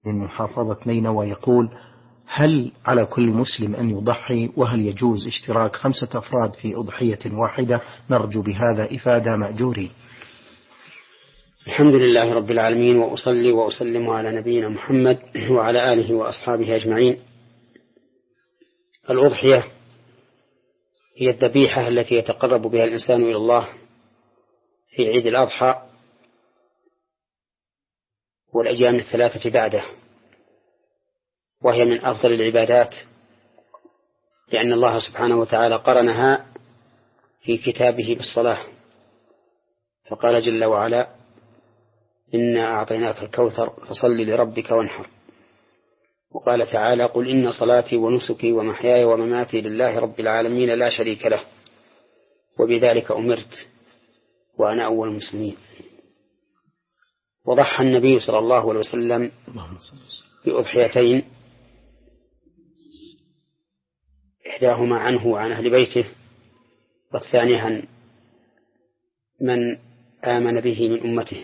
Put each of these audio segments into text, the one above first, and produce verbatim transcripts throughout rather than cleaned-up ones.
من محافظة نينوى يقول: هل على كل مسلم أن يضحي؟ وهل يجوز اشتراك خمسة أفراد في أضحية واحدة؟ نرجو بهذا إفادة مأجورين. الحمد لله رب العالمين، وأصلي وأسلم على نبينا محمد وعلى آله وأصحابه أجمعين. الأضحية هي الذبيحة التي يتقرب بها الإنسان إلى الله في عيد الأضحى والأيام الثلاثة بعده، وهي من أفضل العبادات، لأن الله سبحانه وتعالى قرنها في كتابه بالصلاة، فقال جل وعلا: إنا أعطيناك الكوثر فصل لربك وانحر. وقال تعالى: قل إن صلاتي ونسكي ومحياي ومماتي لله رب العالمين لا شريك له وبذلك أمرت وأنا أول المسلمين. وضحى النبي صلى الله عليه وسلم بأضحيتين، إحداهما عنه وعن أهل بيته، والثانية عن من آمن به من أمته،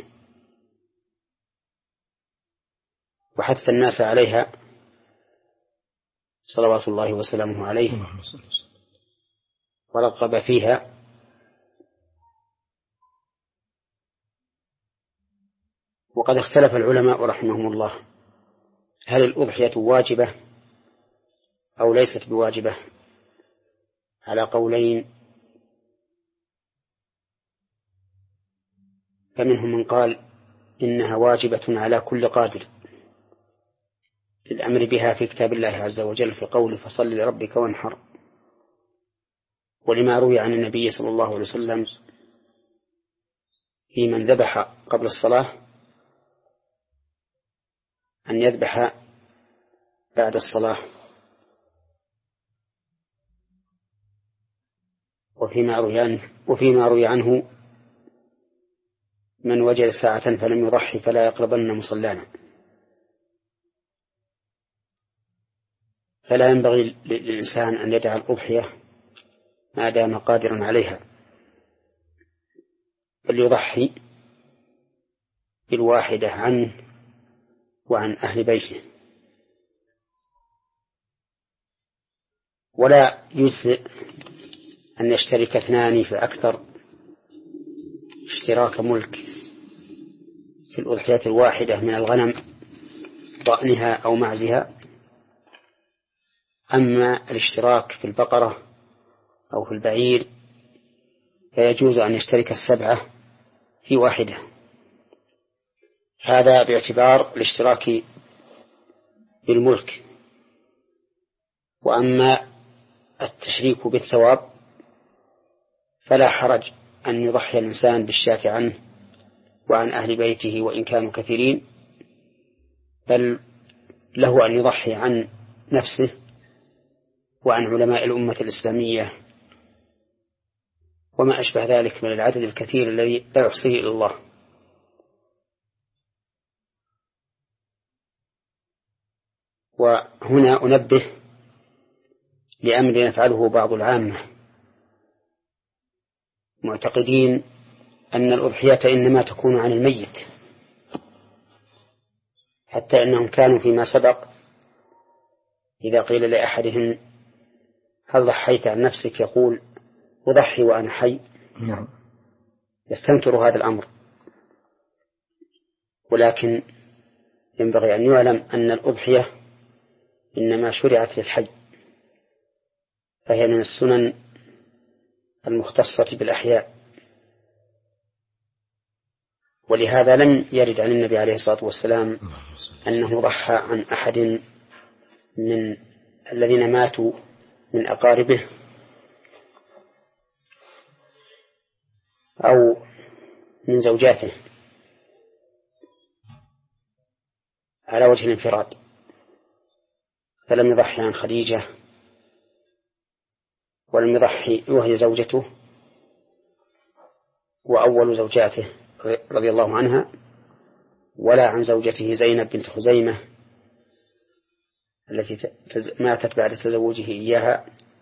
وحث الناس عليها صلوات الله وسلامه عليه، ورغب فيها. وقد اختلف العلماء رحمهم الله هل الأضحية واجبة أو ليست بواجبة، على قولين. فمنهم من قال إنها واجبة على كل قادر للأمر بها في كتاب الله عز وجل في قوله: فصل لربك وانحر، ولما روي عن النبي صلى الله عليه وسلم في من ذبح قبل الصلاة أن يذبح بعد الصلاة. وفيما روي عنه, وفيما روي عنه من وجد ساعة فلم يضحي فلا يقربن مصلانا. فلا ينبغي للإنسان أن يدع الأضحية ما دام قادرا عليها، بل يضحي بالواحدة عنه وعن أهل بيته. ولا يجزئ أن يشترك اثنان فأكثر اشتراك ملك في الأضحية الواحدة من الغنم ضأنها أو معزها. أما الاشتراك في البقرة أو في البعير فيجوز أن يشترك السبعة في واحدة، هذا باعتبار الاشتراك بالملك. وأما التشريك بالثواب فلا حرج أن يضحي الإنسان بالشاة عنه وعن أهل بيته وإن كانوا كثيرين، بل له أن يضحي عن نفسه وعن علماء الأمة الإسلامية وما أشبه ذلك من العدد الكثير الذي لا يحصيه إلا الله. وهنا أنبه لأمر يفعله بعض العامة معتقدين أن الأضحية إنما تكون عن الميت، حتى أنهم كانوا فيما سبق إذا قيل لأحدهم: هل ضحيت عن نفسك؟ يقول: أضحي وأنا حي. نعم. يستنكر هذا الأمر. ولكن ينبغي أن يعلم أن الأضحية إنما شرعت للحي، فهي من السنن المختصة بالأحياء، ولهذا لم يرد عن النبي عليه الصلاة والسلام أنه ضحى عن أحد من الذين ماتوا من أقاربه أو من زوجاته على وجه الانفراد، فلم يضحي عن خديجة ولم يضحي وهي زوجته وأول زوجاته رضي الله عنها، ولا عن زوجته زينب بنت خزيمة التي ماتت بعد تزوجه إياها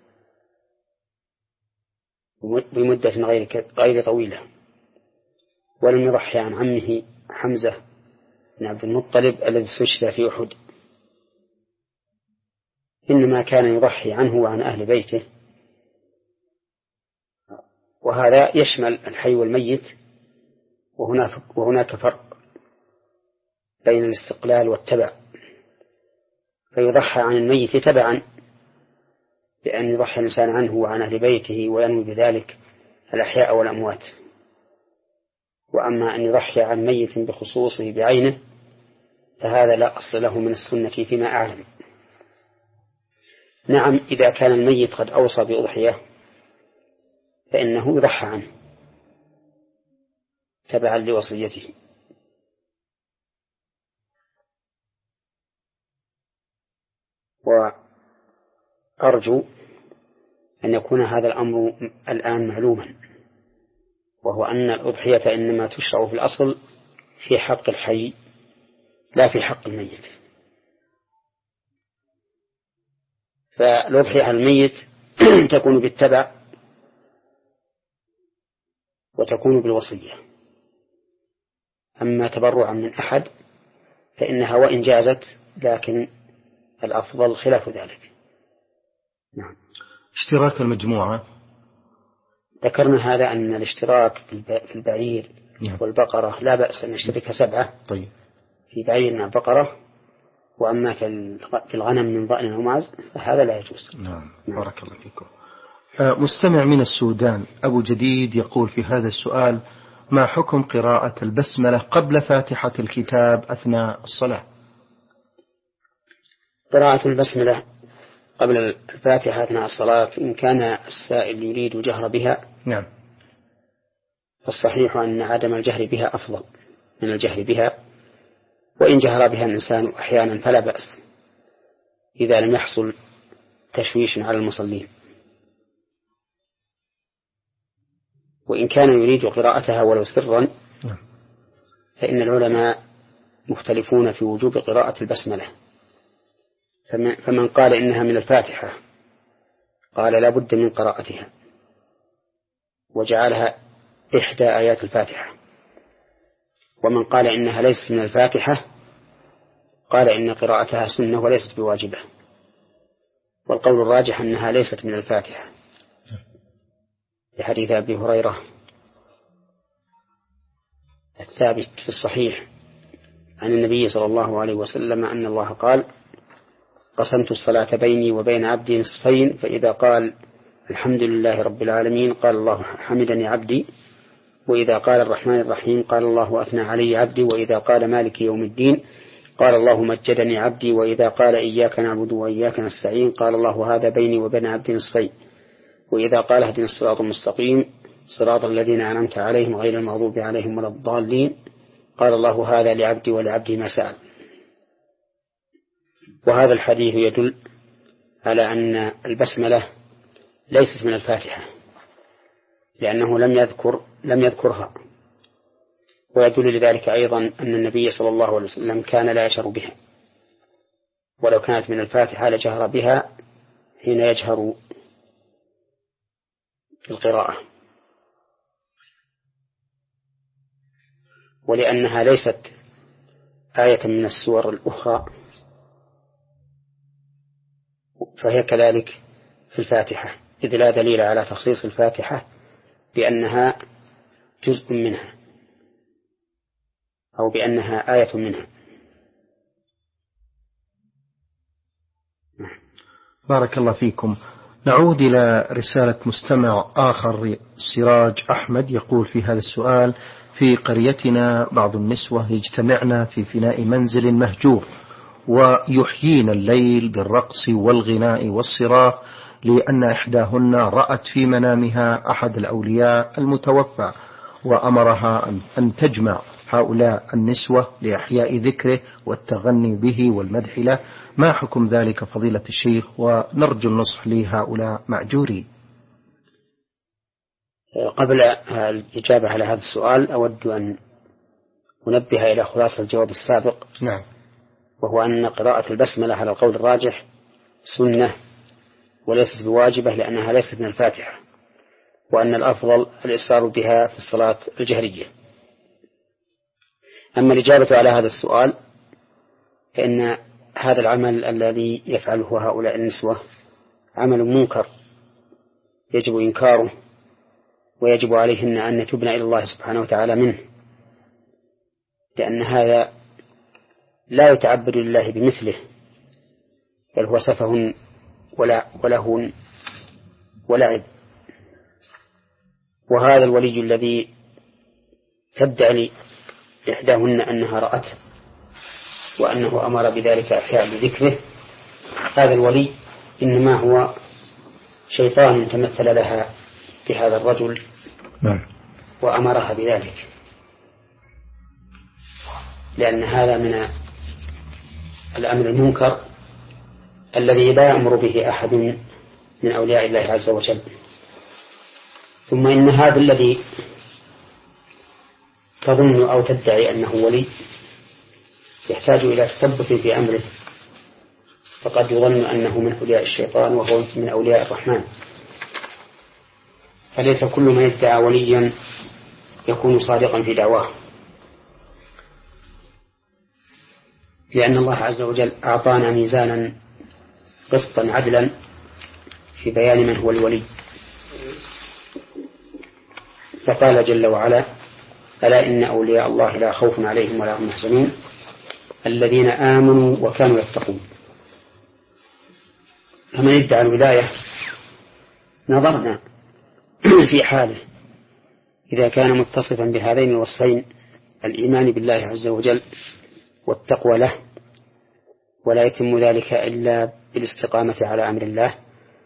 بمدة غير غير طويلة، ولم يضحي عن عمه حمزة بن عبد المطلب الذي استشهد في أحد، إنما كان يضحي عنه وعن أهل بيته، وهذا يشمل الحي والميت، وهناك, وهناك فرق بين الاستقلال والتبع، فيضحى عن الميت تبعا بأن يضحي الإنسان عنه وعن أهل بيته وينوي بذلك الأحياء والأموات. وأما أن يضحي عن ميت بخصوصه بعينه فهذا لا أصل له من السنة فيما أعلم. نعم، إذا كان الميت قد أوصى بأضحية فإنه يضحى عنه تبعا لوصيته. وأرجو أن يكون هذا الأمر الآن معلوما، وهو أن الأضحية إنما تشرع في الأصل في حق الحي لا في حق الميت. فالأضحية على الميت تكون بالتبع وتكون بالوصية. أما تبرعا من أحد فإنها وإن جازت لكن الأفضل خلاف ذلك. نعم. اشتراك المجموعة، ذكرنا هذا أن الاشتراك في البعير نعم. والبقرة لا بأس أن نشترك سبعة طيب. في بعير مع بقرة، وأما في الغنم من ضأن ومعز فهذا لا يجوز. نعم. نعم. بارك الله فيكم. مستمع من السودان أبو جديد يقول في هذا السؤال: ما حكم قراءة البسملة قبل فاتحة الكتاب أثناء الصلاة؟ قراءة البسملة قبل الفاتحة أثناء الصلاة إن كان السائل يريد الجهر بها نعم فالصحيح أن عدم الجهر بها أفضل من الجهر بها، وإن جهر بها الإنسان أحيانا فلا بأس إذا لم يحصل تشويش على المصلين. وإن كان يريد قراءتها ولو سرا فإن العلماء مختلفون في وجوب قراءة البسملة، فمن قال إنها من الفاتحة قال لا بد من قراءتها وجعلها إحدى آيات الفاتحة، ومن قال إنها ليست من الفاتحة قال إن قراءتها سنة وليست بواجبة، والقول الراجح أنها ليست من الفاتحة لحديث أبي هريرة الثابت في الصحيح عن النبي صلى الله عليه وسلم أن الله قال: قسمت الصلاة بيني وبين عبدي نصفين، فإذا قال الحمد لله رب العالمين قال الله حمدني عبدي، وإذا قال الرحمن الرحيم قال الله أثنى علي عبدي، وإذا قال مالك يوم الدين قال الله مجدني عبدي، وإذا قال إياك نعبد وإياك نستعين قال الله هذا بيني وبين عبدي نصفين، وإذا قال اهدنا الصراط المستقيم صراط الذين أنعمت عليهم غير المغضوب عليهم ولا الضالين قال الله هذا لعبدي ولعبدي ما سأل. وهذا الحديث يدل على أن البسملة ليست من الفاتحة لأنه لم يذكر لم يذكرها، ويدل لذلك أيضا أن النبي صلى الله عليه وسلم كان لا يجهر بها، ولو كانت من الفاتحة لجهر بها حين يجهر في القراءة، ولأنها ليست آية من السور الأخرى فهي كذلك في الفاتحة، إذ لا دليل على تخصيص الفاتحة بأنها جزء منها أو بأنها آية منها. بارك الله فيكم. نعود إلى رسالة مستمع آخر سراج أحمد يقول في هذا السؤال: في قريتنا بعض النسوة يجتمعن في فناء منزل مهجور ويحيين الليل بالرقص والغناء والصراخ، لأن إحداهن رأت في منامها أحد الأولياء المتوفى وأمرها أن تجمع هؤلاء النسوة لإحياء ذكره والتغني به والمدح له. ما حكم ذلك فضيلة الشيخ؟ ونرجو النصح لهؤلاء مأجورين. قبل الإجابة على هذا السؤال أود أن أنبه إلى خلاصة الجواب السابق. نعم. وهو أن قراءة البسملة على القول الراجح سنة وليست بواجبة لأنها ليست من الفاتحة، وأن الأفضل الإصرار بها في الصلاة الجهرية. أما الإجابة على هذا السؤال فإن هذا العمل الذي يفعله هؤلاء النسوة عمل منكر يجب إنكاره، ويجب عليهن أن يتوبن إلى الله سبحانه وتعالى منه، لأن هذا لا يتعبد لله بمثله، بل هو سفه ولهو ولعب. وهذا الولي الذي تدعي إحداهن أنها رأته وأنه أمر بذلك أحياء بذكره، هذا الولي إنما هو شيطان تمثل لها بهذا الرجل وأمرها بذلك، لأن هذا من الأمر المنكر الذي لا يأمر به أحد من أولياء الله عز وجل. ثم إن هذا الذي تظن أو تدعي أنه ولي يحتاج إلى تثبت في أمره، فقد يظن أنه من أولياء الشيطان وهو من أولياء الرحمن، فليس كل من يدعى وليا يكون صادقا في دعواه، لأن الله عز وجل أعطانا ميزانا قسطا عدلا في بيان من هو الولي، فقال جل وعلا: ألا إن أولياء الله لا خوف عليهم ولا هم يحزنون الذين آمنوا وكانوا يتقون. فمن يدعي الولاية نظرنا في حاله إذا كان متصفا بهذين الوصفين، الإيمان بالله عز وجل والتقوى له، ولا يتم ذلك إلا بالاستقامة على أمر الله،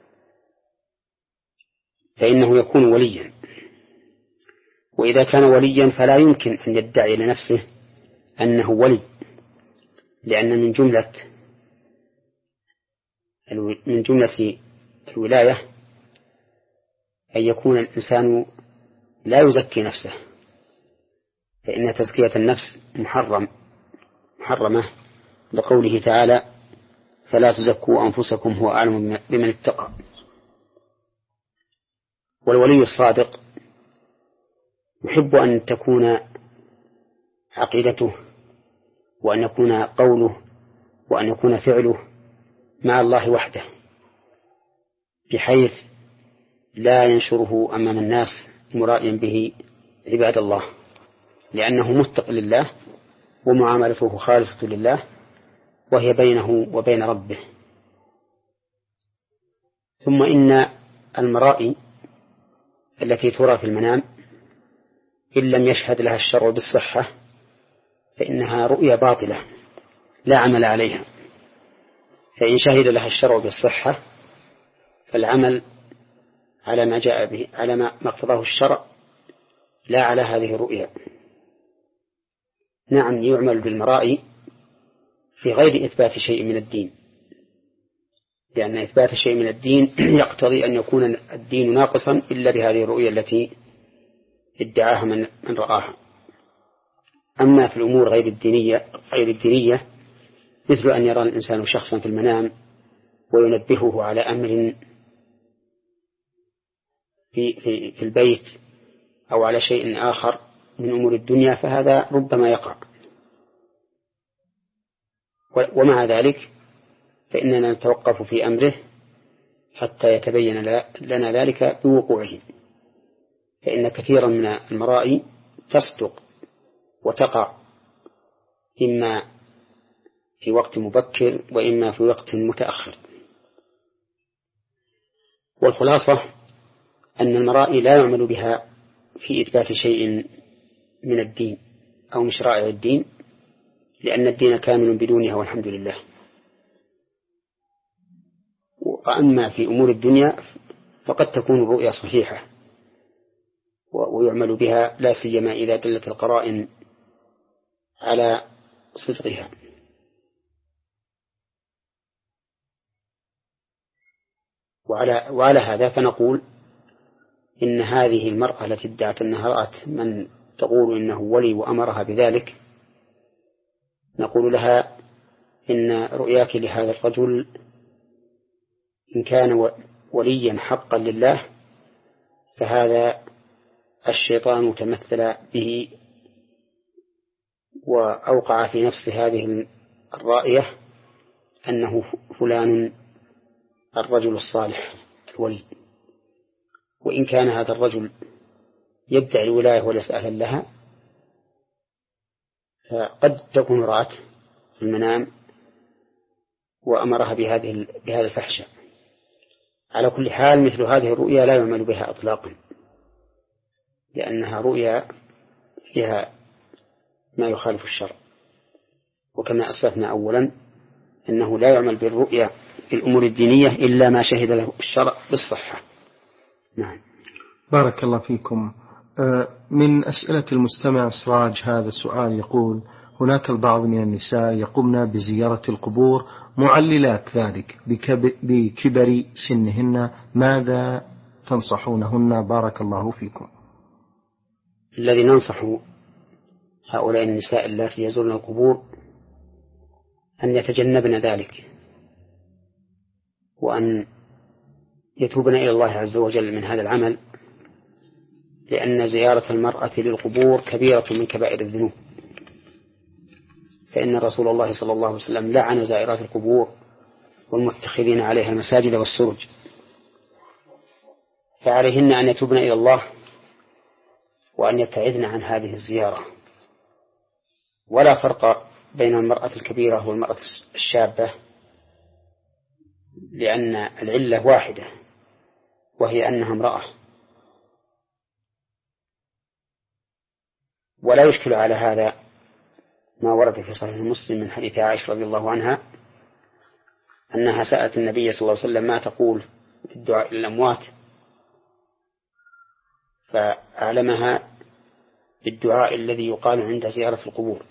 فإنه يكون وليا. وإذا كان وليا فلا يمكن أن يدعي لنفسه أنه ولي، لأن من جملة من جملة الولاية أن يكون الإنسان لا يزكي نفسه، فإن تزكية النفس محرم محرمة لقوله تعالى: فلا تزكوا أنفسكم هو أعلم بمن اتقى. والولي الصادق يحب أن تكون عقيدته وأن يكون قوله وأن يكون فعله مع الله وحده، بحيث لا ينشره أمام الناس مرائيا به عباد الله، لأنه متق لله ومعاملته خالصة لله، وهي بينه وبين ربه. ثم إن المرائي التي ترى في المنام إن لم يشهد لها الشرع بالصحة فإنها رؤيا باطلة لا عمل عليها، فإن شهد لها الشرع بالصحة فالعمل على ما جاء به على ما اقتضاه الشرع لا على هذه الرؤيا. نعم، يعمل بالمرائي في غير إثبات شيء من الدين، لأن إثبات شيء من الدين يقتضي أن يكون الدين ناقصا إلا بهذه الرؤيا التي ادعاها من من رآها. أما في الأمور غير الدينية غير الدينية مثل أن يرى الإنسان شخصا في المنام وينبهه على أمر في, في, في البيت أو على شيء آخر من أمور الدنيا، فهذا ربما يقع. ومع ذلك فإننا نتوقف في أمره حتى يتبين لنا ذلك بوقوعه، فإن كثيرا من المرائي تصدق وتقع إما في وقت مبكر وإما في وقت متأخر. والخلاصة أن المرائي لا يعمل بها في إثبات شيء من الدين أو من شرائع الدين، لأن الدين كامل بدونها والحمد لله. وأما في أمور الدنيا فقد تكون الرؤيا صحيحة ويعمل بها، لا سيما إذا دلت القرائن على صدقها. وعلى, وعلى هذا فنقول إن هذه المرأة التي ادعت أنها رأت من تقول إنه ولي وأمرها بذلك، نقول لها إن رؤياك لهذا الرجل إن كان وليا حقا لله فهذا الشيطان تمثل به وأوقع في نفس هذه الرائية أنه فلان الرجل الصالح الولي، وإن كان هذا الرجل يدعي الولاية وليس أهلا لها، فقد تكون رأت في المنام وأمرها بهذه بهذا الفحشة. على كل حال مثل هذه الرؤيا لا يعمل بها إطلاقا، لأنها رؤيا فيها ما يخالف الشرع، وكما أسلفنا أولا أنه لا يعمل بالرؤيا في الأمور الدينية إلا ما شهد له الشرع بالصحة. نعم. بارك الله فيكم. من أسئلة المستمع سراج هذا السؤال يقول: هناك البعض من النساء يقومن بزيارة القبور معللات ذلك بكبر سنهن، ماذا تنصحونهن؟ بارك الله فيكم. الذي ننصح هؤلاء النساء اللاتي يزورن القبور أن يتجنبن ذلك، وأن يتوبن إلى الله عز وجل من هذا العمل، لأن زيارة المرأة للقبور كبيرة من كبائر الذنوب، فإن رسول الله صلى الله عليه وسلم لعن زائرات القبور والمتخذين عليها المساجد والسرج، فعليهن أن يتوبن إلى الله وأن يبتعدن عن هذه الزيارة. ولا فرق بين المرأة الكبيرة والمرأة الشابة، لأن العلة واحدة وهي أنها امرأة. ولا يشكل على هذا ما ورد في صحيح مسلم من حديث عائشة رضي الله عنها أنها سألت النبي صلى الله عليه وسلم ما تقول في الدعاء للأموات، فأعلمها بالدعاء الذي يقال عند زيارة القبور،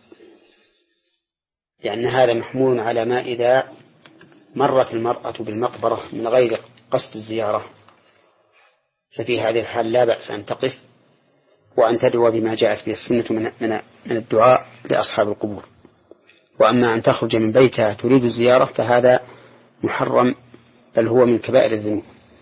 لأن هذا محمول على ما إذا مرت المرأة بالمقبرة من غير قصد الزيارة، ففي هذه الحال لا بأس أن تقف وأن تدعو بما جاءت به السنة من, من, من الدعاء لأصحاب القبور. وأما أن تخرج من بيتها تريد الزيارة فهذا محرم، بل هو من كبائر الذنوب.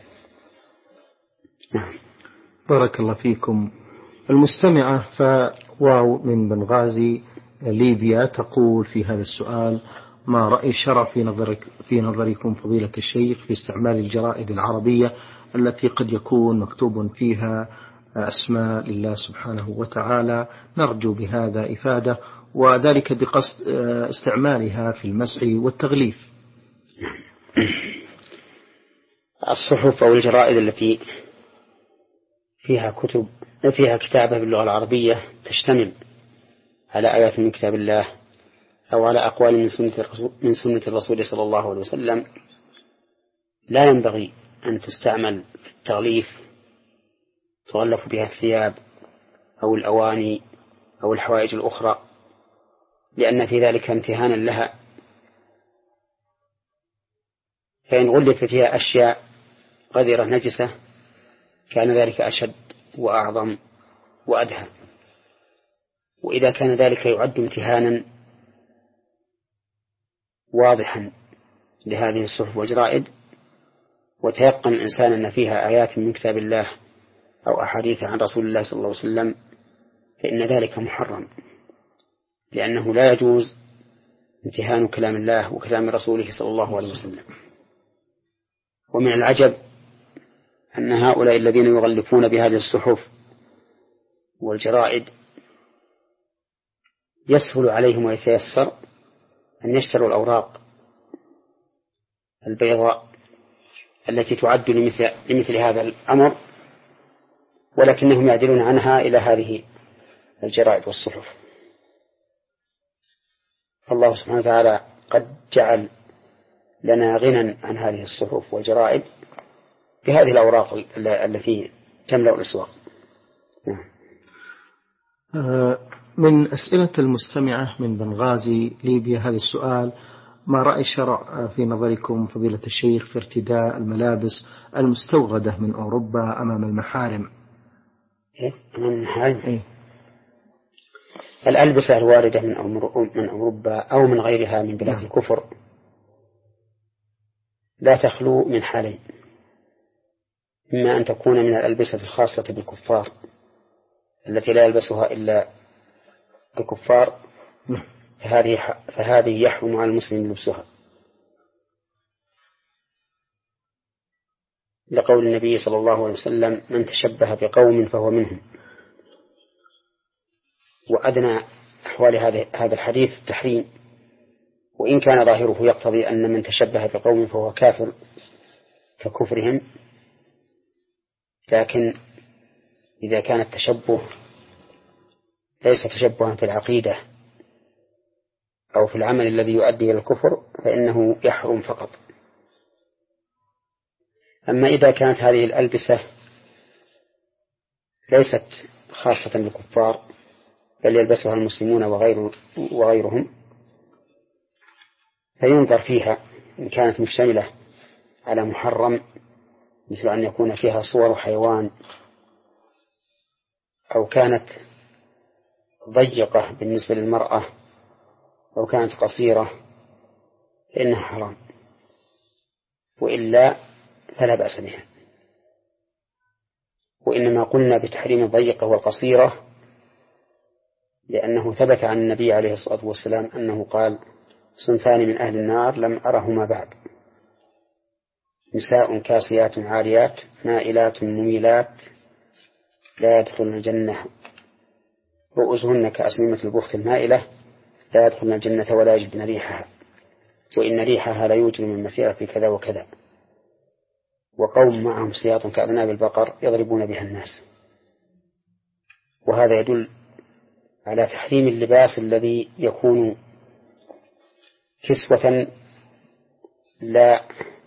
نعم. بارك الله فيكم. المستمعة فواو من بنغازي ليبيا تقول في هذا السؤال: ما رأي الشرع في نظرك في نظركم فضيلة الشيخ في استعمال الجرائد العربية التي قد يكون مكتوب فيها أسماء لله سبحانه وتعالى؟ نرجو بهذا إفادة، وذلك بقصد استعمالها في المسح والتغليف. الصحف أو الجرائد التي فيها كتب فيها كتابة باللغة العربية تشتمل على آيات من كتاب الله أو على أقوال من سنة الرسول, من سنة الرسول صلى الله عليه وسلم، لا ينبغي أن تستعمل في التغليف تغلف بها الثياب أو الأواني أو الحوائج الأخرى، لأن في ذلك امتهانا لها، فإن غلف فيها أشياء قذرة نجسة كان ذلك أشد وأعظم وأدهى. وإذا كان ذلك يعد امتهانا واضحا لهذه الصحف والجرائد، وتيقن الإنسان أن فيها آيات من كتاب الله أو أحاديث عن رسول الله صلى الله عليه وسلم، فإن ذلك محرم، لأنه لا يجوز امتهان كلام الله وكلام رسوله صلى الله عليه وسلم. ومن العجب أن هؤلاء الذين يغلفون بهذه الصحف والجرائد يسهل عليهم ويتيسر أن يشتروا الأوراق البيضاء التي تعد لمثل, لمثل هذا الأمر، ولكنهم يعدلون عنها إلى هذه الجرائد والصحف. فالله سبحانه وتعالى قد جعل لنا غنى عن هذه الصحف والجرائد بهذه الأوراق التي تملأ الأسواق. من أسئلة المستمعة من بنغازي ليبيا هذا السؤال: ما رأي الشرع في نظركم فضيلة الشيخ في ارتداء الملابس المستوردة من أوروبا أمام المحارم؟ إيه؟ أمام المحارم؟ إيه؟ الألبسة الواردة من من أوروبا أو من غيرها من بلاد الكفر لا تخلو من حالين: إما أن تكون من الألبسة الخاصة بالكفار التي لا يلبسها إلا الكفار، فهذه فهذه يحرم على المسلم لبسها، لقول النبي صلى الله عليه وسلم: من تشبه بقوم فهو منهم. وأدنى أحوال هذا الحديث التحريم، وإن كان ظاهره يقتضي أن من تشبه بقوم فهو كافر ككفرهم، لكن إذا كان التشبه ليس تشبها في العقيدة أو في العمل الذي يؤدي إلى الكفر فإنه يحرم فقط. أما إذا كانت هذه الألبسة ليست خاصة بالكفار بل يلبسها المسلمون وغير وغيرهم، فينظر فيها إن كانت مشتملة على محرم، مثل أن يكون فيها صور حيوان، أو كانت ضيقة بالنسبة للمرأة، أو كانت قصيرة، فإنها حرام، وإلا فلا بأس بها. وإنما قلنا بتحريم الضيقة والقصيرة لأنه ثبت عن النبي عليه الصلاة والسلام أنه قال: صنفان من أهل النار لم أرهما بعد: نساء كاسيات عاريات مائلات مميلات لا يدخلن الجنة رؤوسهن كأسنمة البخت المائلة لا يدخلن الجنة ولا يجدن ريحها وإن ريحها لا يوجد من مسيرة كذا وكذا. وقوم معهم سياط كأذناب البقر يضربون بها الناس. وهذا يدل على تحريم اللباس الذي يكون كسوة لا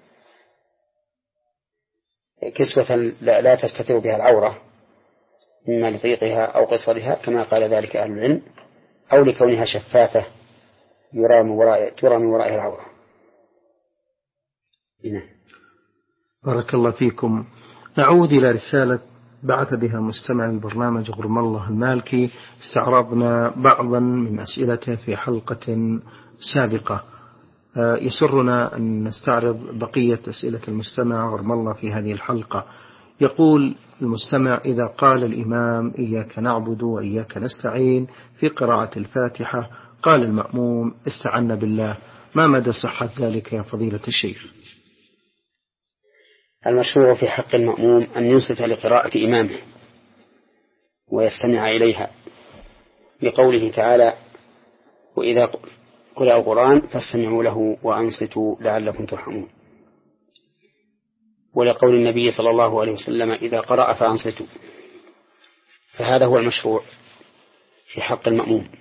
كسوة لا, لا تستتر بها العورة، إما لضيقها أو قصرها كما قال ذلك أهل العلم، أو لكونها شفافة يرى من وراء ترى من ورائها العورة. هنا. بارك الله فيكم. نعود إلى رسالة بعث بها مستمع البرنامج غرم الله المالكي. استعرضنا بعضا من أسئلته في حلقة سابقة، يسرنا أن نستعرض بقية أسئلة المستمع غرم الله في هذه الحلقة. يقول المستمع: إذا قال الإمام إياك نعبد وإياك نستعين في قراءة الفاتحة قال المأموم استعنا بالله، ما مدى صحة ذلك يا فضيلة الشيخ؟ المشروع في حق المأموم أن ينصت لقراءة إمامه ويستمع إليها، لقوله تعالى: وإذا قرأ القرآن فاستمعوا له وأنصتوا لعلكم ترحمون، ولقول النبي صلى الله عليه وسلم: إذا قرأ فأنصتوا. فهذا هو المشروع في حق المأموم،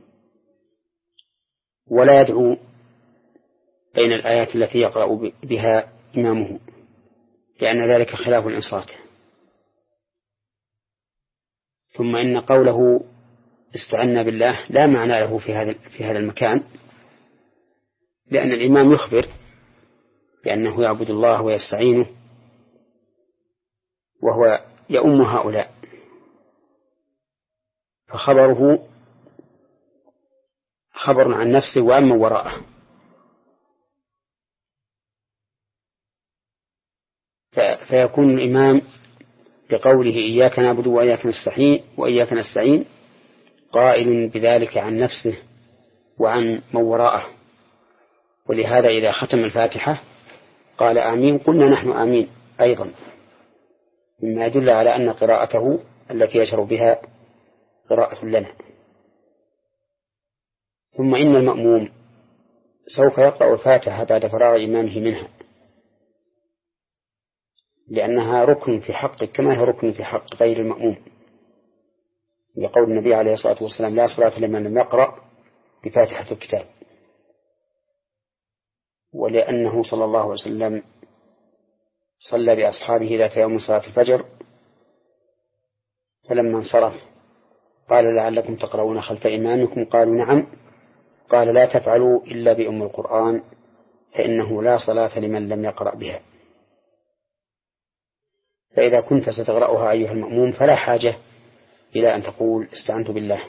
ولا يدعو بين الآيات التي يقرأ بها إمامه، لأن ذلك خلاف الإنصات. ثم إن قوله استعنا بالله لا معنى له في هذا في هذا المكان، لأن الإمام يخبر بأنه يعبد الله ويستعينه وهو يؤم هؤلاء، فخبره خبر عن نفسه وعن من وراءه. فيكون الإمام بقوله إياك نعبد وإياك نستعين وإياك نستعين قائل بذلك عن نفسه وعن من وراءه. ولهذا إذا ختم الفاتحة قال آمين قلنا نحن آمين أيضا، مما يدل على أن قراءته التي يشعر بها قراءة لنا. ثم إن المأموم سوف يقرأ الفاتحة بعد فراغ إمامه منها، لأنها ركن في حقه كما هي ركن في حق غير المأموم، لقول النبي عليه الصلاة والسلام: لا صلاة لمن لم يقرأ بفاتحة الكتاب. ولأنه صلى الله عليه وسلم صلى بأصحابه ذات يوم صلاة الفجر، فلما انصرف قال: لعلكم تقرؤون خلف إمامكم؟ قالوا: نعم. قال: لا تفعلوا إلا بأم القرآن فإنه لا صلاة لمن لم يقرأ بها. فإذا كنت ستقرأها أيها المأموم فلا حاجة إلى أن تقول استعنت بالله.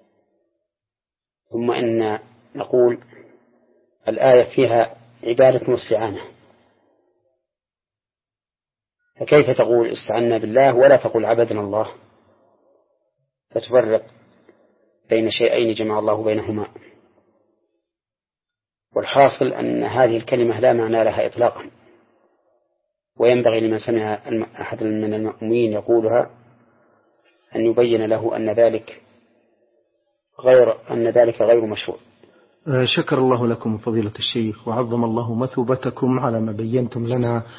ثم إن نقول الآية فيها عبادة واستعانة، فكيف تقول استعنا بالله ولا تقول عبدنا الله؟ فتفرق بين شيئين جمع الله بينهما. والحاصل أن هذه الكلمة لا معنى لها إطلاقا، وينبغي لمن سمع أحد من المأمومين يقولها أن يبين له أن ذلك غير أن ذلك غير مشروع. شكر الله لكم فضيلة الشيخ، وعظم الله مثوبتكم على ما بينتم لنا